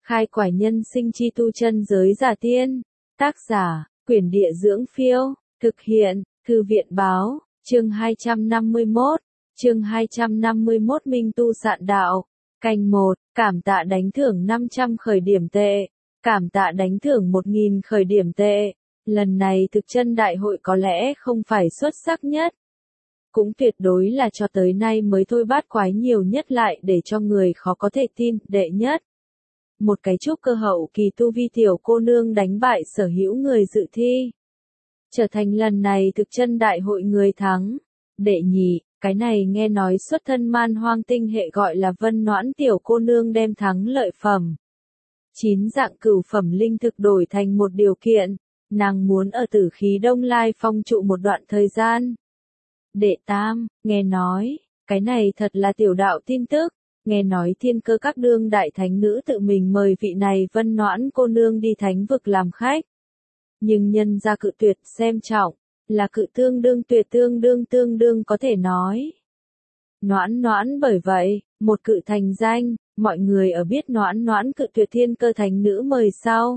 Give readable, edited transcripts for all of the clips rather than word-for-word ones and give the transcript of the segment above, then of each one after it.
Khai quải nhân sinh chi tu chân giới giả tiên. Tác giả, Quyển Địa Dưỡng Phiêu. Thực hiện, Thư viện Báo. Chương 251. Chương 251 Minh tu sạn đạo. Canh 1. Cảm tạ đánh thưởng 500 khởi điểm tệ. Cảm tạ đánh thưởng 1.000 khởi điểm tệ. Lần này thực chân đại hội có lẽ không phải xuất sắc nhất. Cũng tuyệt đối là cho tới nay mới thôi bát quái nhiều nhất lại để cho người khó có thể tin, đệ nhất. Một cái trúc cơ hậu kỳ tu vi tiểu cô nương đánh bại sở hữu người dự thi. Trở thành lần này thực chân đại hội người thắng. Đệ nhị, cái này nghe nói xuất thân man hoang tinh hệ gọi là Vân Noãn tiểu cô nương đem thắng lợi phẩm. 9 dạng cửu phẩm linh thực đổi thành một điều kiện, nàng muốn ở Tử Khí Đông Lai Phong trụ một đoạn thời gian. Đệ tam, nghe nói, cái này thật là tiểu đạo tin tức, nghe nói thiên cơ các đương đại thánh nữ tự mình mời vị này Vân Noãn cô nương đi thánh vực làm khách. Nhưng nhân ra cự tuyệt xem trọng, là cự tương đương có thể nói. Noãn bởi vậy, một cự thành danh, mọi người ở biết Noãn cự tuyệt thiên cơ thánh nữ mời sau.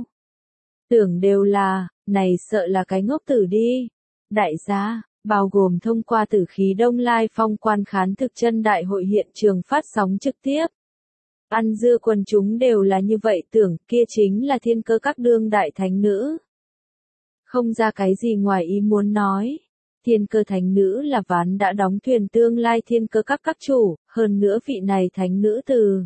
Tưởng đều là, này sợ là cái ngốc tử đi. Đại gia, bao gồm thông qua Tử Khí Đông Lai Phong quan khán thực chân đại hội hiện trường phát sóng trực tiếp. Ăn dưa quần chúng đều là như vậy tưởng kia chính là thiên cơ các đương đại thánh nữ. Không ra cái gì ngoài ý muốn nói. Thiên cơ thánh nữ là ván đã đóng thuyền tương lai thiên cơ các chủ, hơn nữa vị này thánh nữ từ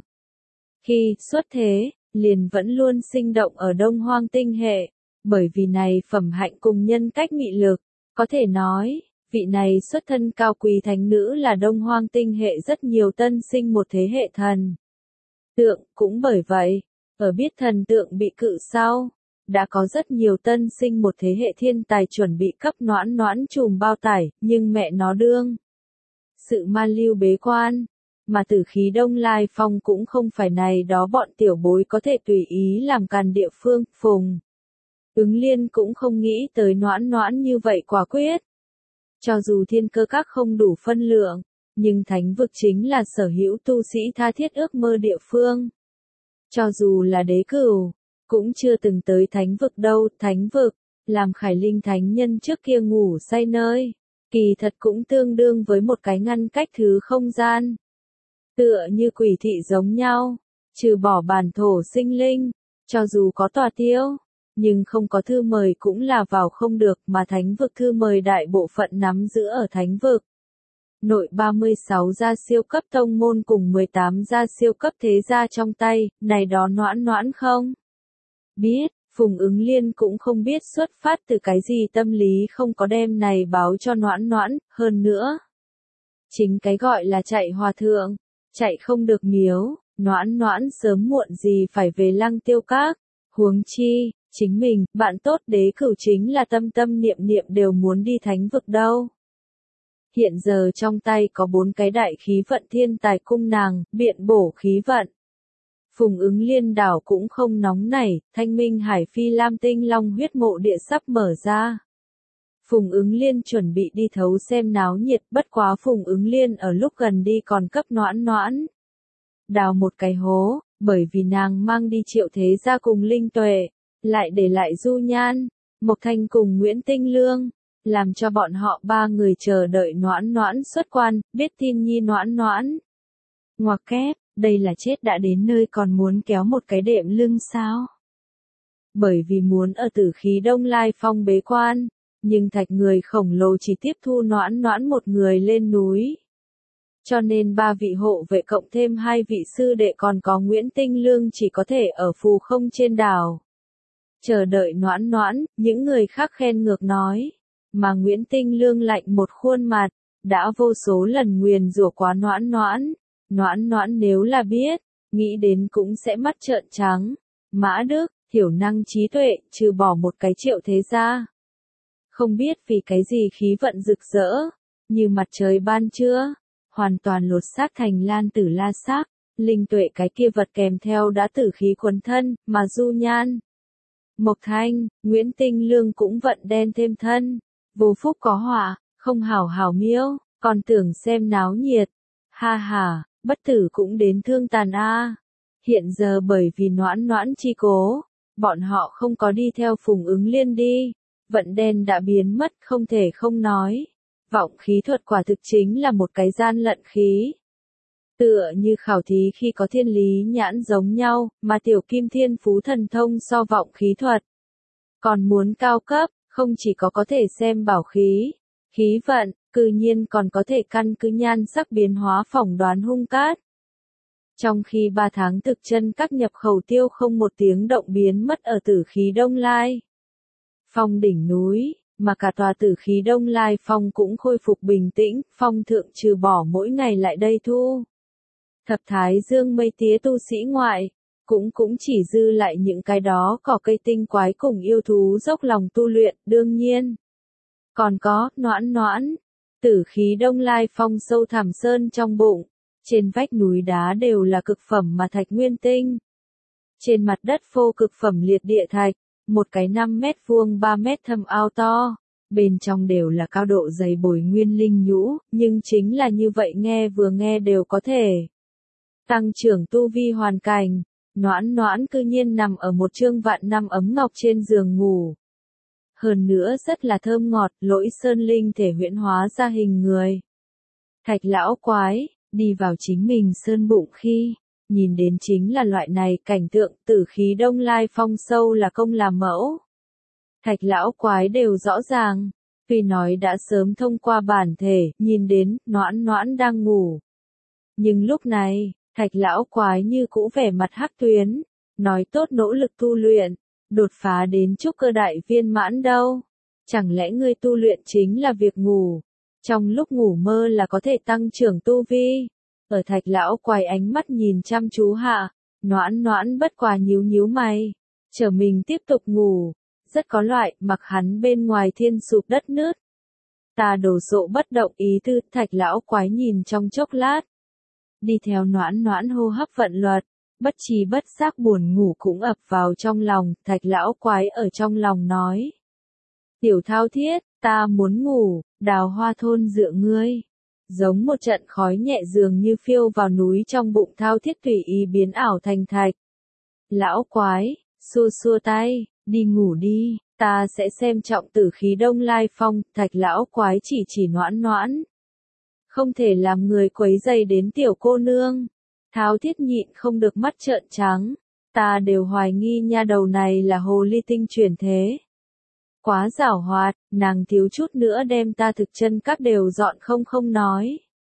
khi xuất thế, liền vẫn luôn sinh động ở Đông Hoang tinh hệ, bởi vì này phẩm hạnh cùng nhân cách nghị lực, có thể nói, vị này xuất thân cao quý thánh nữ là Đông Hoang tinh hệ rất nhiều tân sinh một thế hệ thần tượng, cũng bởi vậy, ở biết thần tượng bị cự sau, đã có rất nhiều tân sinh một thế hệ thiên tài chuẩn bị cấp Noãn chùm bao tải, nhưng mẹ nó đương sự man lưu bế quan, mà Tử Khí Đông Lai Phong cũng không phải này đó bọn tiểu bối có thể tùy ý làm càn địa phương. Phùng Ứng Liên cũng không nghĩ tới Noãn như vậy quả quyết. Cho dù thiên cơ các không đủ phân lượng, nhưng thánh vực chính là sở hữu tu sĩ tha thiết ước mơ địa phương. Cho dù là đế cửu, cũng chưa từng tới thánh vực đâu. Thánh vực, làm Khải Linh thánh nhân trước kia ngủ say nơi, kỳ thật cũng tương đương với một cái ngăn cách thứ không gian. Tựa như quỷ thị giống nhau, trừ bỏ bản thổ sinh linh, cho dù có tòa tiêu, nhưng không có thư mời cũng là vào không được, mà thánh vực thư mời đại bộ phận nắm giữ ở thánh vực. Nội 36 gia siêu cấp tông môn cùng 18 gia siêu cấp thế gia trong tay, này đó Noãn không biết. Phùng Ứng Liên cũng không biết xuất phát từ cái gì tâm lý không có đem này báo cho Noãn, hơn nữa. Chính cái gọi là chạy hòa thượng, chạy không được miếu, Noãn sớm muộn gì phải về Lăng Tiêu Các, huống chi, chính mình, bạn tốt đế cửu chính là tâm niệm đều muốn đi thánh vực đâu. Hiện giờ trong tay có 4 cái đại khí vận thiên tài cung nàng, biện bổ khí vận. Phùng Ứng Liên đảo cũng không nóng nảy, Thanh Minh Hải Phi Lam Tinh Long huyết mộ địa sắp mở ra. Phùng Ứng Liên chuẩn bị đi thấu xem náo nhiệt, bất quá Phùng Ứng Liên ở lúc gần đi còn cấp Noãn đào một cái hố, bởi vì nàng mang đi Triệu Thế Gia cùng Linh Tuệ, lại để lại Du Nhan, Mộc Thanh cùng Nguyễn Tinh Lương, làm cho bọn họ 3 người chờ đợi Noãn xuất quan, biết tin nhi Noãn. Ngoặc kép, đây là chết đã đến nơi còn muốn kéo một cái đệm lưng sao? Bởi vì muốn ở Tử Khí Đông Lai Phong bế quan, nhưng thạch người khổng lồ chỉ tiếp thu Noãn một người lên núi. Cho nên 3 vị hộ vệ cộng thêm 2 vị sư đệ còn có Nguyễn Tinh Lương chỉ có thể ở phù không trên đảo. Chờ đợi Noãn, những người khác khen ngược nói. Mà Nguyễn Tinh Lương lạnh một khuôn mặt, đã vô số lần nguyền rủa quá Noãn nếu là biết, nghĩ đến cũng sẽ mắt trợn trắng. Mã Đức, thiểu năng trí tuệ, trừ bỏ một cái Triệu Thế Gia. Không biết vì cái gì khí vận rực rỡ, như mặt trời ban trưa, hoàn toàn lột xác thành Lan Tử La sắc, Linh Tuệ cái kia vật kèm theo đã tử khí quấn thân, mà Du Nhan, Mộc Thanh, Nguyễn Tinh Lương cũng vận đen thêm thân, vô phúc có họa, không hảo miêu, còn tưởng xem náo nhiệt. Ha ha, bất tử cũng đến thương tàn a. Hiện giờ bởi vì Noãn Noãn chi cố, bọn họ không có đi theo Phùng Ứng Liên đi, vận đen đã biến mất không thể không nói. Vọng khí thuật quả thực chính là một cái gian lận khí. Tựa như khảo thí khi có thiên lý nhãn giống nhau, mà tiểu kim thiên phú thần thông so vọng khí thuật. Còn muốn cao cấp, không chỉ có thể xem bảo khí, khí vận, cư nhiên còn có thể căn cứ nhan sắc biến hóa phỏng đoán hung cát. Trong khi 3 tháng thực chân các nhập khẩu tiêu không một tiếng động biến mất ở tử khí Đông Lai Phong đỉnh núi, mà cả tòa tử khí Đông Lai Phong cũng khôi phục bình tĩnh, phong thượng trừ bỏ mỗi ngày lại đây thu thập thái dương mây tía tu sĩ ngoại, cũng chỉ dư lại những cái đó cỏ cây tinh quái cùng yêu thú dốc lòng tu luyện, đương nhiên. Còn có, Noãn Noãn, tử khí Đông Lai Phong sâu thẳm sơn trong bụng, trên vách núi đá đều là cực phẩm mà thạch nguyên tinh. Trên mặt đất phô cực phẩm liệt địa thạch, một cái 5 mét vuông 3 mét thâm ao to, bên trong đều là cao độ dày bồi nguyên linh nhũ, nhưng chính là như vậy vừa nghe đều có thể tăng trưởng tu vi hoàn cảnh. Noãn Noãn cư nhiên nằm ở một trương vạn năm ấm ngọc trên giường ngủ. Hơn nữa rất là thơm ngọt, lỗi sơn linh thể huyễn hóa ra hình người. Thạch lão quái, đi vào chính mình sơn bụng khi, nhìn đến chính là loại này cảnh tượng tử khí Đông Lai Phong sâu là công làm mẫu. Thạch lão quái đều rõ ràng, vì nói đã sớm thông qua bản thể, nhìn đến, Noãn Noãn đang ngủ. Nhưng lúc này, thạch lão quái như cũ vẻ mặt hắc tuyến, nói tốt nỗ lực tu luyện, đột phá đến trúc cơ đại viên mãn đâu. Chẳng lẽ ngươi tu luyện chính là việc ngủ, trong lúc ngủ mơ là có thể tăng trưởng tu vi. Ở thạch lão quái ánh mắt nhìn chăm chú hạ, Noãn Noãn bất quá nhíu nhíu mày, chờ mình tiếp tục ngủ, rất có loại mặc hắn bên ngoài thiên sụp đất nứt. Ta đổ sộ bất động ý tư, thạch lão quái nhìn trong chốc lát. Đi theo Noãn Noãn hô hấp vận luật, bất tri bất giác buồn ngủ cũng ập vào trong lòng, thạch lão quái ở trong lòng nói. Tiểu thao thiết, ta muốn ngủ, đào hoa thôn dựa ngươi. Giống một trận khói nhẹ dường như phiêu vào núi trong bụng thao thiết tùy ý biến ảo thành thạch. Lão quái, xua xua tay, đi ngủ đi, ta sẽ xem trọng tử khí Đông Lai Phong, thạch lão quái chỉ Noãn Noãn. Không thể làm người quấy dày đến tiểu cô nương. Thao thiết nhịn không được mắt trợn trắng. Ta đều hoài nghi nha đầu này là hồ ly tinh chuyển thế. Quá giảo hoạt, nàng thiếu chút nữa đem ta thực chân các đều dọn không nói.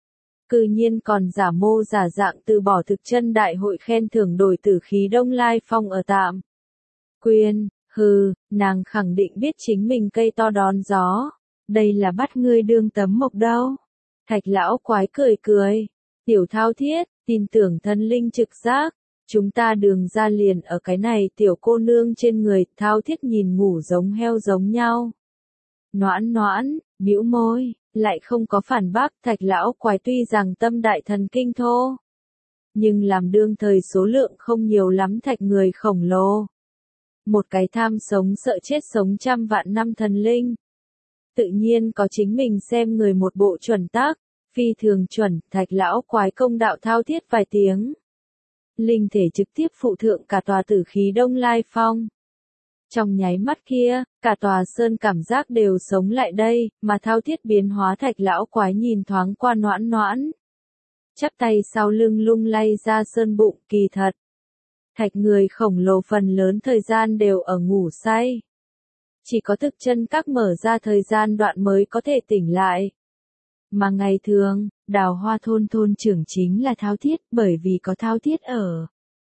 Cư nhiên còn giả mô giả dạng từ bỏ thực chân đại hội khen thưởng đổi tử khí Đông Lai Phong ở tạm. Quyên, hừ, nàng khẳng định biết chính mình cây to đón gió. Đây là bắt ngươi đương tấm mộc đâu. Thạch lão quái cười. Tiểu thao thiết, tin tưởng thân linh trực giác. Chúng ta đường ra liền ở cái này tiểu cô nương trên người, thao thiết nhìn ngủ giống heo giống nhau. Noãn Noãn, bĩu môi, lại không có phản bác, thạch lão quái tuy rằng tâm đại thần kinh thô. Nhưng làm đương thời số lượng không nhiều lắm thạch người khổng lồ. Một cái tham sống sợ chết sống trăm vạn năm thần linh. Tự nhiên có chính mình xem người một bộ chuẩn tắc, phi thường chuẩn, thạch lão quái công đạo thao thiết vài tiếng. Linh thể trực tiếp phụ thượng cả tòa tử khí Đông Lai Phong. Trong nháy mắt kia, cả tòa sơn cảm giác đều sống lại đây, mà thao thiết biến hóa thạch lão quái nhìn thoáng qua Noãn Noãn. Chắp tay sau lưng lung lay ra sơn bụng, kỳ thật. Thạch người khổng lồ phần lớn thời gian đều ở ngủ say. Chỉ có thực chân các mở ra thời gian đoạn mới có thể tỉnh lại. Mà ngày thường, đào hoa thôn trưởng chính là thao thiết, bởi vì có thao thiết ở.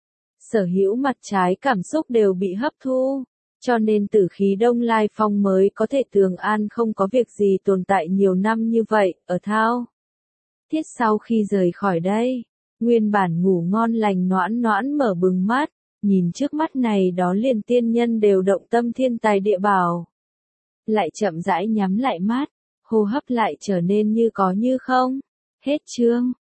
Sở hữu mặt trái cảm xúc đều bị hấp thu, cho nên tử khí Đông Lai Phong mới có thể tường an không có việc gì tồn tại nhiều năm như vậy, ở thao thiết sau khi rời khỏi đây, nguyên bản ngủ ngon lành Noãn Noãn mở bừng mắt, nhìn trước mắt này đó liền tiên nhân đều động tâm thiên tài địa bảo. Lại chậm rãi nhắm lại mắt, hô hấp lại trở nên như có như không. Hết chương.